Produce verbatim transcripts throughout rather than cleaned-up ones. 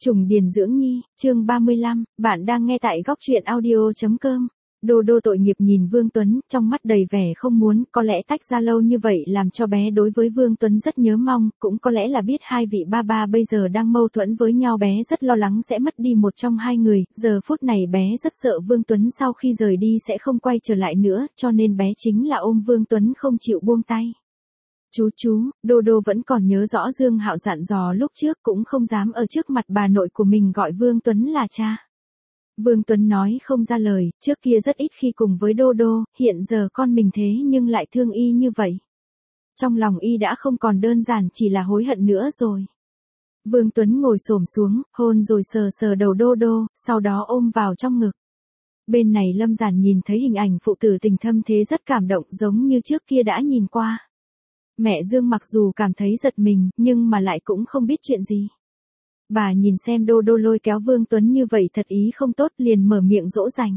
Trùng Điền Dưỡng Nhi, chương ba mươi lăm, bạn đang nghe tại góc truyện audio.com. Đô đô tội nghiệp nhìn Vương Tuấn, trong mắt đầy vẻ không muốn, có lẽ tách ra lâu như vậy làm cho bé đối với Vương Tuấn rất nhớ mong, cũng có lẽ là biết hai vị ba ba bây giờ đang mâu thuẫn với nhau, bé rất lo lắng sẽ mất đi một trong hai người, giờ phút này bé rất sợ Vương Tuấn sau khi rời đi sẽ không quay trở lại nữa, cho nên bé chính là ôm Vương Tuấn không chịu buông tay. Chú chú, Đô Đô vẫn còn nhớ rõ Dương Hạo dặn dò lúc trước, cũng không dám ở trước mặt bà nội của mình gọi Vương Tuấn là cha. Vương Tuấn nói không ra lời, trước kia rất ít khi cùng với Đô Đô, hiện giờ con mình thế nhưng lại thương y như vậy. Trong lòng y đã không còn đơn giản chỉ là hối hận nữa rồi. Vương Tuấn ngồi xổm xuống, hôn rồi sờ sờ đầu Đô Đô, sau đó ôm vào trong ngực. Bên này Lâm Giản nhìn thấy hình ảnh phụ tử tình thâm thế rất cảm động, giống như trước kia đã nhìn qua. Mẹ Dương mặc dù cảm thấy giật mình, nhưng mà lại cũng không biết chuyện gì. Bà nhìn xem Đô Đô lôi kéo Vương Tuấn như vậy thật ý không tốt, liền mở miệng dỗ dành.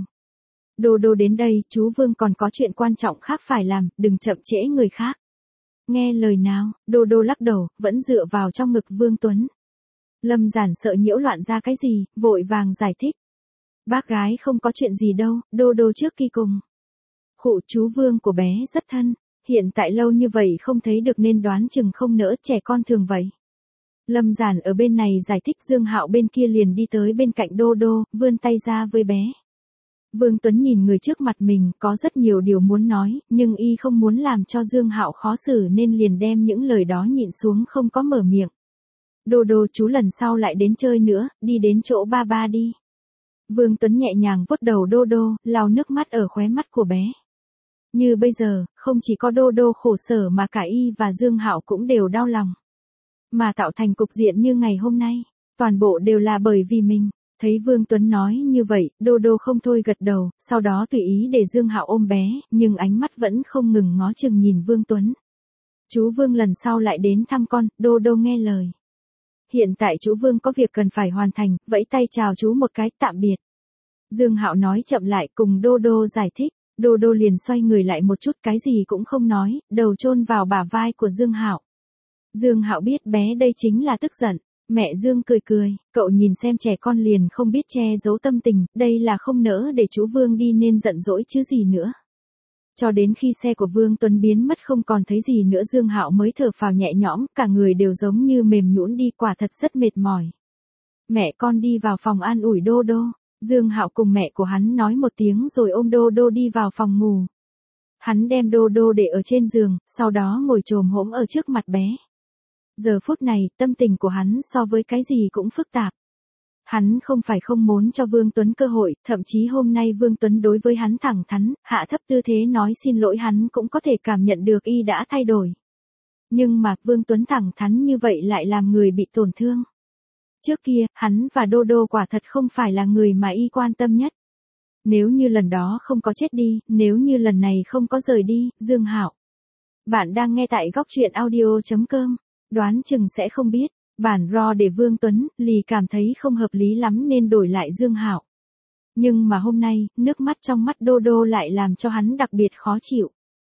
Đô Đô đến đây, chú Vương còn có chuyện quan trọng khác phải làm, đừng chậm trễ người khác. Nghe lời nào, Đô Đô lắc đầu, vẫn dựa vào trong ngực Vương Tuấn. Lâm Giản sợ nhiễu loạn ra cái gì, vội vàng giải thích. Bác gái không có chuyện gì đâu, Đô Đô trước khi cùng. Khụ chú Vương của bé rất thân. Hiện tại lâu như vậy không thấy được nên đoán chừng không nỡ, trẻ con thường vậy. Lâm Giản ở bên này giải thích, Dương Hạo bên kia liền đi tới bên cạnh Đô Đô, vươn tay ra với bé. Vương Tuấn nhìn người trước mặt mình, có rất nhiều điều muốn nói, nhưng y không muốn làm cho Dương Hạo khó xử nên liền đem những lời đó nhịn xuống không có mở miệng. Đô Đô chú lần sau lại đến chơi nữa, đi đến chỗ ba ba đi. Vương Tuấn nhẹ nhàng vuốt đầu Đô Đô, lau nước mắt ở khóe mắt của bé. Như bây giờ, không chỉ có Đô Đô khổ sở mà cả y và Dương Hạo cũng đều đau lòng. Mà tạo thành cục diện như ngày hôm nay, toàn bộ đều là bởi vì mình. Thấy Vương Tuấn nói như vậy, Đô Đô không thôi gật đầu, sau đó tùy ý để Dương Hạo ôm bé, nhưng ánh mắt vẫn không ngừng ngó chừng nhìn Vương Tuấn. Chú Vương lần sau lại đến thăm con, Đô Đô nghe lời. Hiện tại chú Vương có việc cần phải hoàn thành, vẫy tay chào chú một cái, tạm biệt. Dương Hạo nói chậm lại cùng Đô Đô giải thích. Đô Đô liền xoay người lại một chút, cái gì cũng không nói, đầu chôn vào bả vai của Dương Hạo. Dương Hạo biết bé đây chính là tức giận, mẹ Dương cười cười, cậu nhìn xem trẻ con liền không biết che giấu tâm tình, đây là không nỡ để chú Vương đi nên giận dỗi chứ gì nữa. Cho đến khi xe của Vương Tuấn biến mất không còn thấy gì nữa, Dương Hạo mới thở phào nhẹ nhõm, cả người đều giống như mềm nhũn đi, quả thật rất mệt mỏi. Mẹ con đi vào phòng an ủi Đô Đô. Dương Hạo cùng mẹ của hắn nói một tiếng rồi ôm Đô Đô đi vào phòng ngủ. Hắn đem Đô Đô để ở trên giường, sau đó ngồi chồm hổm ở trước mặt bé. Giờ phút này, tâm tình của hắn so với cái gì cũng phức tạp. Hắn không phải không muốn cho Vương Tuấn cơ hội, thậm chí hôm nay Vương Tuấn đối với hắn thẳng thắn, hạ thấp tư thế nói xin lỗi hắn cũng có thể cảm nhận được y đã thay đổi. Nhưng mà Vương Tuấn thẳng thắn như vậy lại làm người bị tổn thương. Trước kia, hắn và Đô Đô quả thật không phải là người mà y quan tâm nhất. Nếu như lần đó không có chết đi, nếu như lần này không có rời đi, Dương Hạo. Bạn đang nghe tại góc truyện audio.com, đoán chừng sẽ không biết, bản ro để Vương Tuấn, lì cảm thấy không hợp lý lắm nên đổi lại Dương Hạo. Nhưng mà hôm nay, nước mắt trong mắt Đô Đô lại làm cho hắn đặc biệt khó chịu.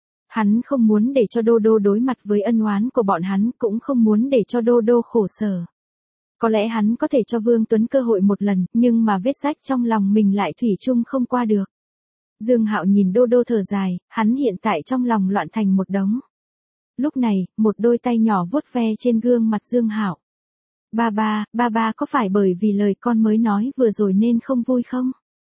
Hắn không muốn để cho Đô Đô đối mặt với ân oán của bọn hắn, cũng không muốn để cho Đô Đô khổ sở. Có lẽ hắn có thể cho Vương Tuấn cơ hội một lần, nhưng mà vết rách trong lòng mình lại thủy chung không qua được. Dương Hạo nhìn Đô Đô thở dài, hắn hiện tại trong lòng loạn thành một đống. Lúc này, một đôi tay nhỏ vuốt ve trên gương mặt Dương Hạo. Ba ba, ba ba có phải bởi vì lời con mới nói vừa rồi nên không vui không?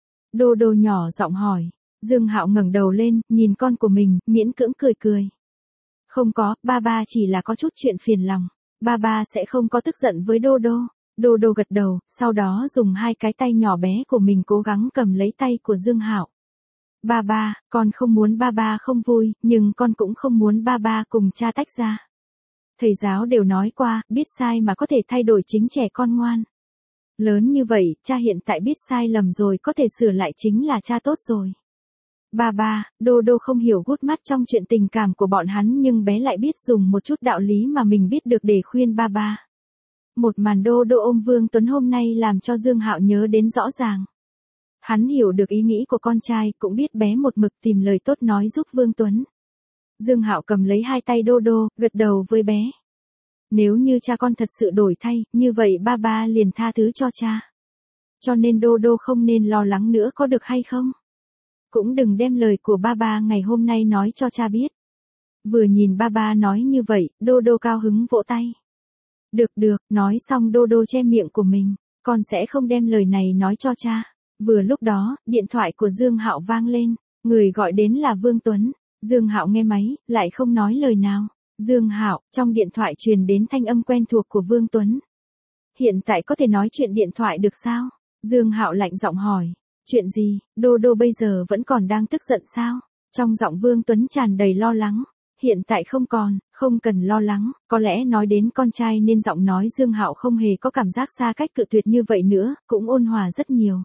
Đô Đô nhỏ giọng hỏi. Dương Hạo ngẩng đầu lên, nhìn con của mình, miễn cưỡng cười cười. Không có, ba ba chỉ là có chút chuyện phiền lòng. Ba ba sẽ không có tức giận với Đô Đô. Đô Đô gật đầu, sau đó dùng hai cái tay nhỏ bé của mình cố gắng cầm lấy tay của Dương Hạo. Ba ba, con không muốn ba ba không vui, nhưng con cũng không muốn ba ba cùng cha tách ra. Thầy giáo đều nói qua, biết sai mà có thể thay đổi chính trẻ con ngoan. Lớn như vậy, cha hiện tại biết sai lầm rồi có thể sửa lại chính là cha tốt rồi. Ba ba, Đô Đô không hiểu gút mắt trong chuyện tình cảm của bọn hắn nhưng bé lại biết dùng một chút đạo lý mà mình biết được để khuyên ba ba. Một màn Đô Đô ôm Vương Tuấn hôm nay làm cho Dương Hạo nhớ đến rõ ràng. Hắn hiểu được ý nghĩ của con trai, cũng biết bé một mực tìm lời tốt nói giúp Vương Tuấn. Dương Hạo cầm lấy hai tay Đô Đô, gật đầu với bé. Nếu như cha con thật sự đổi thay, như vậy ba ba liền tha thứ cho cha. Cho nên Đô Đô không nên lo lắng nữa có được hay không? Cũng đừng đem lời của ba ba ngày hôm nay nói cho cha biết. Vừa nhìn ba ba nói như vậy, Đô Đô cao hứng vỗ tay. Được được, nói xong Đô Đô che miệng của mình, con sẽ không đem lời này nói cho cha. Vừa lúc đó, điện thoại của Dương Hạo vang lên, người gọi đến là Vương Tuấn. Dương Hạo nghe máy, lại không nói lời nào. Dương Hạo, trong điện thoại truyền đến thanh âm quen thuộc của Vương Tuấn. Hiện tại có thể nói chuyện điện thoại được sao? Dương Hạo lạnh giọng hỏi. Chuyện gì, Đô Đô bây giờ vẫn còn đang tức giận sao? Trong giọng Vương Tuấn tràn đầy lo lắng. Hiện tại không còn, không cần lo lắng, có lẽ nói đến con trai nên giọng nói Dương Hạo không hề có cảm giác xa cách cự tuyệt như vậy nữa, cũng ôn hòa rất nhiều.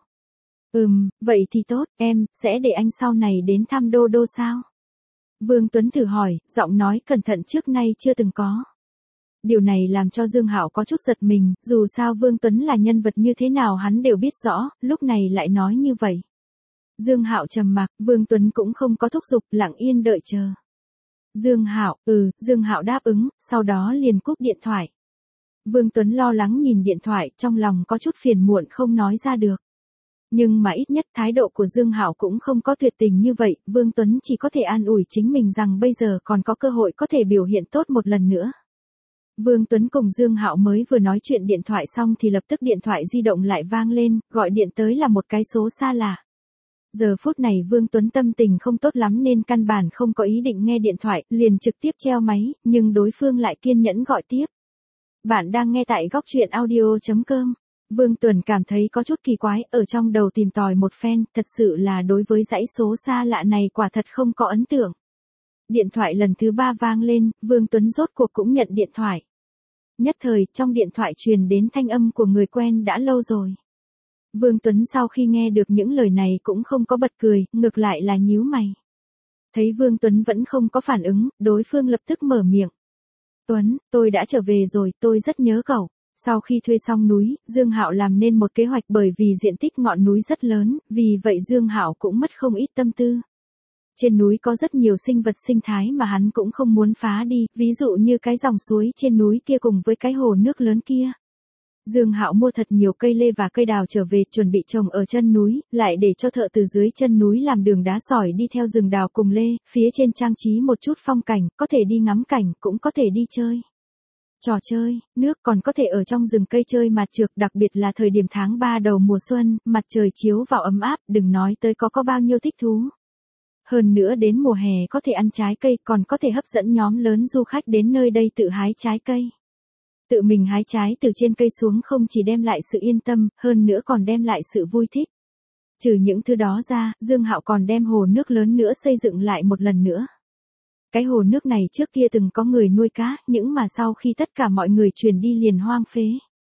Ừm, vậy thì tốt, em, sẽ để anh sau này đến thăm Đô Đô sao? Vương Tuấn thử hỏi, giọng nói cẩn thận trước nay chưa từng có. Điều này làm cho Dương Hạo có chút giật mình, dù sao Vương Tuấn là nhân vật như thế nào hắn đều biết rõ, lúc này lại nói như vậy. Dương Hạo trầm mặc, Vương Tuấn cũng không có thúc giục, lặng yên đợi chờ. Dương Hạo, ừ, Dương Hạo đáp ứng, sau đó liền cúp điện thoại. Vương Tuấn lo lắng nhìn điện thoại, trong lòng có chút phiền muộn không nói ra được. Nhưng mà ít nhất thái độ của Dương Hạo cũng không có tuyệt tình như vậy, Vương Tuấn chỉ có thể an ủi chính mình rằng bây giờ còn có cơ hội có thể biểu hiện tốt một lần nữa. Vương Tuấn cùng Dương Hạo mới vừa nói chuyện điện thoại xong thì lập tức điện thoại di động lại vang lên, gọi điện tới là một cái số xa lạ. Giờ phút này Vương Tuấn tâm tình không tốt lắm nên căn bản không có ý định nghe điện thoại, liền trực tiếp treo máy, nhưng đối phương lại kiên nhẫn gọi tiếp. Bạn đang nghe tại góc truyện audio chấm com. Vương Tuấn cảm thấy có chút kỳ quái, ở trong đầu tìm tòi một phen, thật sự là đối với dãy số xa lạ này quả thật không có ấn tượng. Điện thoại lần thứ ba vang lên, Vương Tuấn rốt cuộc cũng nhận điện thoại. Nhất thời, trong điện thoại truyền đến thanh âm của người quen đã lâu rồi. Vương Tuấn sau khi nghe được những lời này cũng không có bật cười, ngược lại là nhíu mày. Thấy Vương Tuấn vẫn không có phản ứng, đối phương lập tức mở miệng. Tuấn, tôi đã trở về rồi, tôi rất nhớ cậu. Sau khi thuê xong núi, Dương Hạo làm nên một kế hoạch bởi vì diện tích ngọn núi rất lớn, vì vậy Dương Hạo cũng mất không ít tâm tư. Trên núi có rất nhiều sinh vật sinh thái mà hắn cũng không muốn phá đi, ví dụ như cái dòng suối trên núi kia cùng với cái hồ nước lớn kia. Dương Hạo mua thật nhiều cây lê và cây đào trở về chuẩn bị trồng ở chân núi, lại để cho thợ từ dưới chân núi làm đường đá sỏi đi theo rừng đào cùng lê, phía trên trang trí một chút phong cảnh, có thể đi ngắm cảnh, cũng có thể đi chơi. Trò chơi, nước còn có thể ở trong rừng cây chơi mặt trượt, đặc biệt là thời điểm tháng ba đầu mùa xuân, mặt trời chiếu vào ấm áp, đừng nói tới có có bao nhiêu thích thú. Hơn nữa đến mùa hè có thể ăn trái cây, còn có thể hấp dẫn nhóm lớn du khách đến nơi đây tự hái trái cây. Tự mình hái trái từ trên cây xuống không chỉ đem lại sự yên tâm, hơn nữa còn đem lại sự vui thích. Trừ những thứ đó ra, Dương Hạo còn đem hồ nước lớn nữa xây dựng lại một lần nữa. Cái hồ nước này trước kia từng có người nuôi cá, nhưng mà sau khi tất cả mọi người chuyển đi liền hoang phế.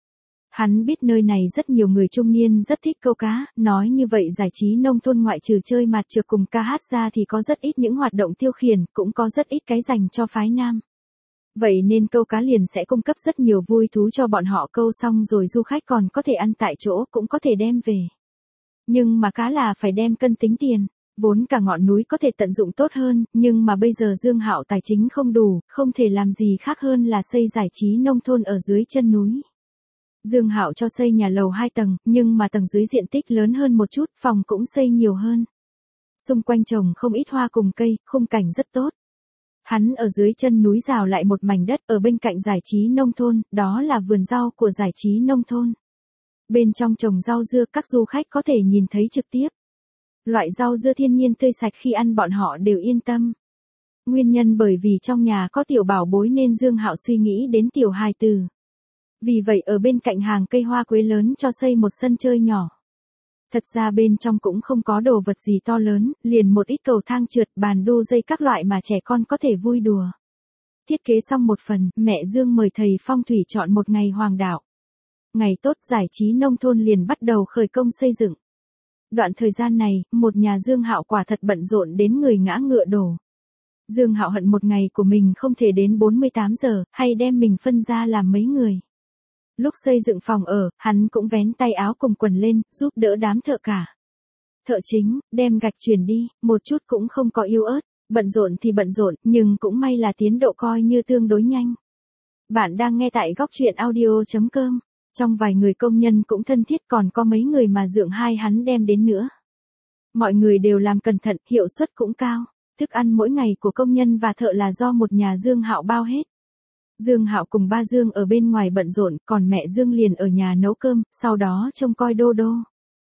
Hắn biết nơi này rất nhiều người trung niên rất thích câu cá, nói như vậy giải trí nông thôn ngoại trừ chơi mặt trượt cùng ca hát ra thì có rất ít những hoạt động tiêu khiển, cũng có rất ít cái dành cho phái nam. Vậy nên câu cá liền sẽ cung cấp rất nhiều vui thú cho bọn họ, câu xong rồi du khách còn có thể ăn tại chỗ, cũng có thể đem về. Nhưng mà cá là phải đem cân tính tiền, vốn cả ngọn núi có thể tận dụng tốt hơn, nhưng mà bây giờ Dương Hạo tài chính không đủ, không thể làm gì khác hơn là xây giải trí nông thôn ở dưới chân núi. Dương Hạo cho xây nhà lầu hai tầng, nhưng mà tầng dưới diện tích lớn hơn một chút, phòng cũng xây nhiều hơn. Xung quanh trồng không ít hoa cùng cây, khung cảnh rất tốt. Hắn ở dưới chân núi rào lại một mảnh đất ở bên cạnh giải trí nông thôn, đó là vườn rau của giải trí nông thôn. Bên trong trồng rau dưa các du khách có thể nhìn thấy trực tiếp. Loại rau dưa thiên nhiên tươi sạch khi ăn bọn họ đều yên tâm. Nguyên nhân bởi vì trong nhà có tiểu bảo bối nên Dương Hạo suy nghĩ đến tiểu hài tử. Vì vậy ở bên cạnh hàng cây hoa quế lớn cho xây một sân chơi nhỏ. Thật ra bên trong cũng không có đồ vật gì to lớn, liền một ít cầu thang trượt, bàn đu dây các loại mà trẻ con có thể vui đùa. Thiết kế xong một phần, mẹ Dương mời thầy phong thủy chọn một ngày hoàng đạo. Ngày tốt giải trí nông thôn liền bắt đầu khởi công xây dựng. Đoạn thời gian này, một nhà Dương Hạo quả thật bận rộn đến người ngã ngựa đổ. Dương Hạo hận một ngày của mình không thể đến bốn mươi tám giờ, hay đem mình phân ra làm mấy người. Lúc xây dựng phòng ở, hắn cũng vén tay áo cùng quần lên, giúp đỡ đám thợ cả. Thợ chính, đem gạch chuyển đi, một chút cũng không có yếu ớt, bận rộn thì bận rộn, nhưng cũng may là tiến độ coi như tương đối nhanh. Bạn đang nghe tại góc truyện audio chấm com. Trong vài người công nhân cũng thân thiết, còn có mấy người mà Dượng Hai hắn đem đến nữa. Mọi người đều làm cẩn thận, hiệu suất cũng cao. Thức ăn mỗi ngày của công nhân và thợ là do một nhà Dương Hạo bao hết. Dương Hạo cùng ba Dương ở bên ngoài bận rộn, còn mẹ Dương liền ở nhà nấu cơm, sau đó trông coi Đô Đô.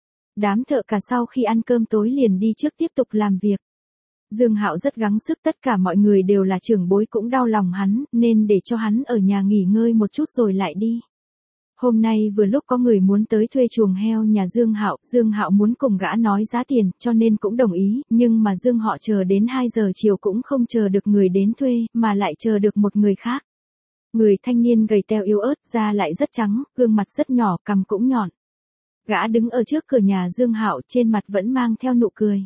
Đám thợ cả sau khi ăn cơm tối liền đi trước tiếp tục làm việc. Dương Hạo rất gắng sức, tất cả mọi người đều là trưởng bối cũng đau lòng hắn, nên để cho hắn ở nhà nghỉ ngơi một chút rồi lại đi. Hôm nay vừa lúc có người muốn tới thuê chuồng heo nhà Dương Hạo, Dương Hạo muốn cùng gã nói giá tiền, cho nên cũng đồng ý, nhưng mà Dương họ chờ đến hai giờ chiều cũng không chờ được người đến thuê, mà lại chờ được một người khác. Người thanh niên gầy teo yếu ớt, da lại rất trắng, gương mặt rất nhỏ, cằm cũng nhọn. Gã đứng ở trước cửa nhà Dương Hạo, trên mặt vẫn mang theo nụ cười.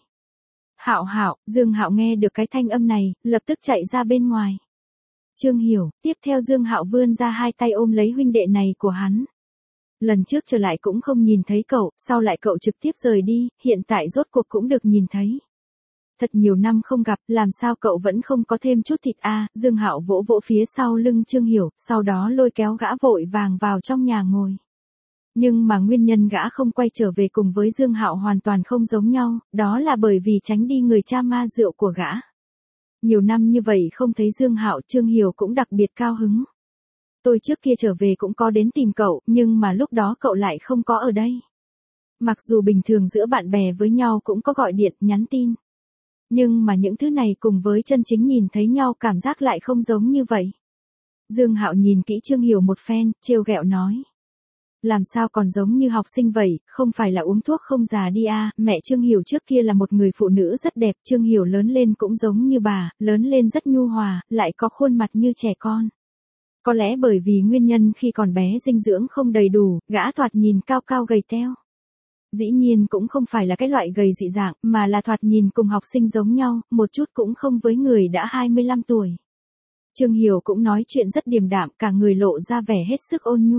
Hạo Hạo, Dương Hạo nghe được cái thanh âm này, lập tức chạy ra bên ngoài. Trương Hiểu, tiếp theo Dương Hạo vươn ra hai tay ôm lấy huynh đệ này của hắn. Lần trước trở lại cũng không nhìn thấy cậu, sau lại cậu trực tiếp rời đi, hiện tại rốt cuộc cũng được nhìn thấy. Thật nhiều năm không gặp, làm sao cậu vẫn không có thêm chút thịt a? À? Dương Hạo vỗ vỗ phía sau lưng Trương Hiểu, sau đó lôi kéo gã vội vàng vào trong nhà ngồi. Nhưng mà nguyên nhân gã không quay trở về cùng với Dương Hạo hoàn toàn không giống nhau, đó là bởi vì tránh đi người cha ma rượu của gã. Nhiều năm như vậy không thấy Dương Hạo, Trương Hiểu cũng đặc biệt cao hứng. Tôi trước kia trở về cũng có đến tìm cậu, nhưng mà lúc đó cậu lại không có ở đây. Mặc dù bình thường giữa bạn bè với nhau cũng có gọi điện, nhắn tin. Nhưng mà những thứ này cùng với chân chính nhìn thấy nhau cảm giác lại không giống như vậy. Dương Hạo nhìn kỹ Trương Hiểu một phen, trêu ghẹo nói. Làm sao còn giống như học sinh vậy, không phải là uống thuốc không già đi à? Mẹ Trương Hiểu trước kia là một người phụ nữ rất đẹp, Trương Hiểu lớn lên cũng giống như bà, lớn lên rất nhu hòa, lại có khuôn mặt như trẻ con. Có lẽ bởi vì nguyên nhân khi còn bé dinh dưỡng không đầy đủ, gã thoạt nhìn cao cao gầy teo. Dĩ nhiên cũng không phải là cái loại gầy dị dạng, mà là thoạt nhìn cùng học sinh giống nhau, một chút cũng không với người đã hai mươi lăm tuổi. Trương Hiểu cũng nói chuyện rất điềm đạm, cả người lộ ra vẻ hết sức ôn nhu.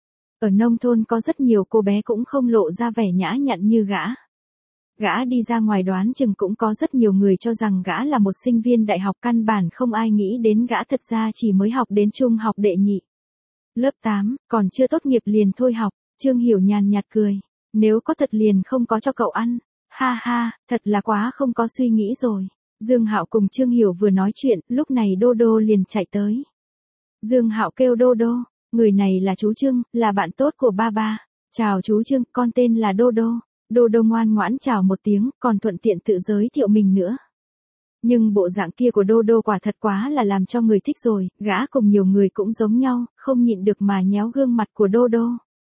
Ở nông thôn có rất nhiều cô bé cũng không lộ ra vẻ nhã nhặn như gã. Gã đi ra ngoài đoán chừng cũng có rất nhiều người cho rằng gã là một sinh viên đại học, căn bản không ai nghĩ đến gã thật ra chỉ mới học đến trung học đệ nhị. Lớp tám, còn chưa tốt nghiệp liền thôi học, Trương Hiểu nhàn nhạt cười. Nếu có thật liền không có cho cậu ăn. Ha ha, thật là quá không có suy nghĩ rồi. Dương Hạo cùng Trương Hiểu vừa nói chuyện, lúc này Đô Đô liền chạy tới. Dương Hạo kêu Đô Đô. Người này là chú Trương, là bạn tốt của ba ba. Chào chú Trương, con tên là Đô Đô. Đô Đô ngoan ngoãn chào một tiếng, còn thuận tiện tự giới thiệu mình nữa. Nhưng bộ dạng kia của Đô Đô quả thật quá là làm cho người thích rồi, gã cùng nhiều người cũng giống nhau, không nhịn được mà nhéo gương mặt của Đô Đô.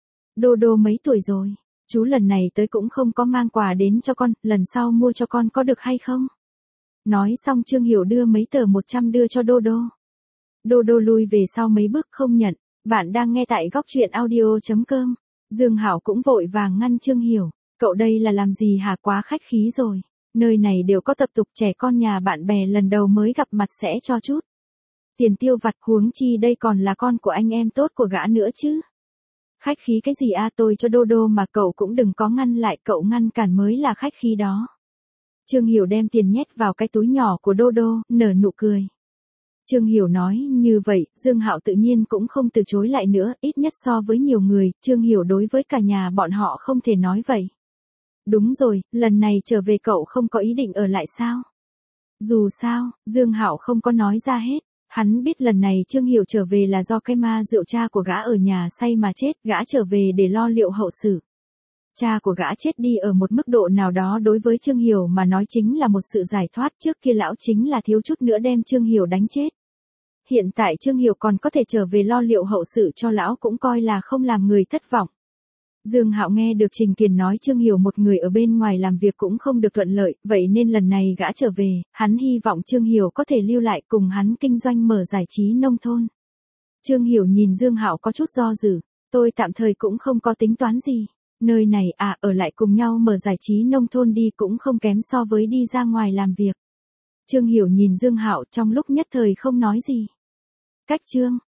Đô Đô mấy tuổi rồi? Chú lần này tới cũng không có mang quà đến cho con, lần sau mua cho con có được hay không? Nói xong Trương Hiểu đưa mấy tờ một trăm đưa cho Đô Đô. Đô Đô lui về sau mấy bước không nhận. Bạn đang nghe tại góc truyện audio chấm com. Dương Hạo cũng vội vàng ngăn Trương Hiểu. Cậu đây là làm gì hả, quá khách khí rồi. Nơi này đều có tập tục trẻ con nhà bạn bè lần đầu mới gặp mặt sẽ cho chút tiền tiêu vặt, huống chi đây còn là con của anh em tốt của gã nữa chứ. Khách khí cái gì a, tôi cho Đô Đô mà cậu cũng đừng có ngăn lại, cậu ngăn cản mới là khách khí đó. Trương Hiểu đem tiền nhét vào cái túi nhỏ của Đô Đô, nở nụ cười. Trương Hiểu nói như vậy, Dương Hạo tự nhiên cũng không từ chối lại nữa, ít nhất so với nhiều người, Trương Hiểu đối với cả nhà bọn họ không thể nói vậy. Đúng rồi, lần này trở về cậu không có ý định ở lại sao? Dù sao, Dương Hạo không có nói ra hết. Hắn biết lần này Trương Hiểu trở về là do cái ma rượu cha của gã ở nhà say mà chết, gã trở về để lo liệu hậu sự. Cha của gã chết đi ở một mức độ nào đó đối với Trương Hiểu mà nói chính là một sự giải thoát, trước kia lão chính là thiếu chút nữa đem Trương Hiểu đánh chết. Hiện tại Trương Hiểu còn có thể trở về lo liệu hậu sự cho lão cũng coi là không làm người thất vọng. Dương Hạo nghe được Trình Kiền nói Trương Hiểu một người ở bên ngoài làm việc cũng không được thuận lợi, vậy nên lần này gã trở về, hắn hy vọng Trương Hiểu có thể lưu lại cùng hắn kinh doanh mở giải trí nông thôn. Trương Hiểu nhìn Dương Hạo có chút do dự, tôi tạm thời cũng không có tính toán gì. Nơi này à, ở lại cùng nhau mở giải trí nông thôn đi cũng không kém so với đi ra ngoài làm việc. Trương Hiểu nhìn Dương Hạo trong lúc nhất thời không nói gì. Cách Trương,